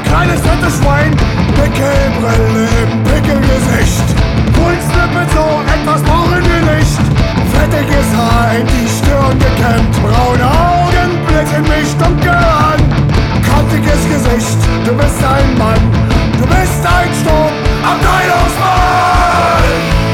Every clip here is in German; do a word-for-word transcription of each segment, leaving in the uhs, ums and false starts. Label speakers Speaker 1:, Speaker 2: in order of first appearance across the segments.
Speaker 1: kleines fettes Schwein, Pickelbrille im Pickelgesicht. Kunstlippe so, etwas brauchen wir nicht. Fettiges Haar in die Stirn gekämmt, braune Augen blicken mich dunkel an. Kantiges Gesicht, du bist ein Mann, du bist ein Sturm-Abteilungsmann.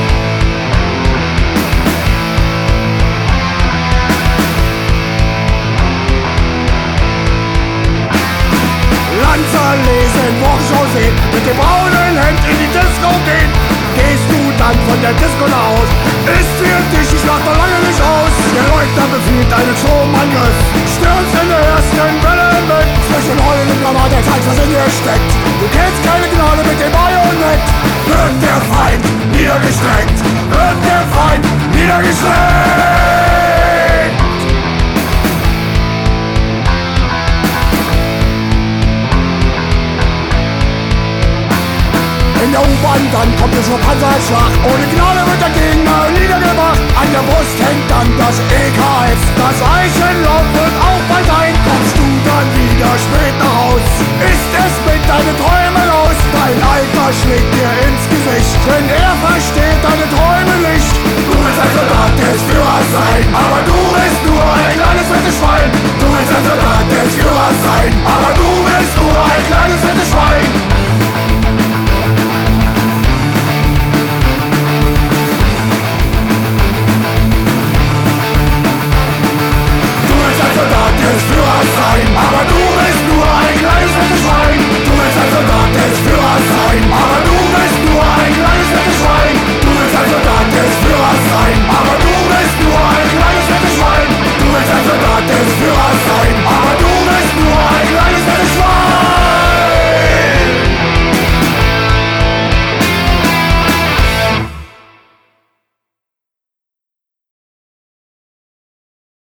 Speaker 1: Lanzer lesen, Wochenschau sehen, mit dem braunen Hemd in die Disco gehen. Gehst du dann von der Disco nach Haus, ist für dich die Schlacht noch lange nicht aus. Der Leutnant befiehlt einen Stromangriff, stürzt in der ersten Welle mit. Zwischen Heulen und Blammer der Zeit, was in dir steckt. Du kennst keine Gnade mit dem Bajonett. Wird der Feind niedergestreckt, wird der Feind niedergestreckt. In der U-Bahn, dann kommt es zur Panzerschlacht. Ohne Gnade wird der Gegner niedergemacht. An der Brust hängt dann das E K F. Das Eichenlaub wird auch bald ein. Kommst du dann wieder spät nach Haus, ist es mit deinen Träumen aus. Dein Alter schlägt dir ins Gesicht, denn er versteht deine Träume nicht. Du willst ein Soldat des Führers sein, aber du bist nur ein kleines fettes Schwein. Du willst ein Soldat des Führers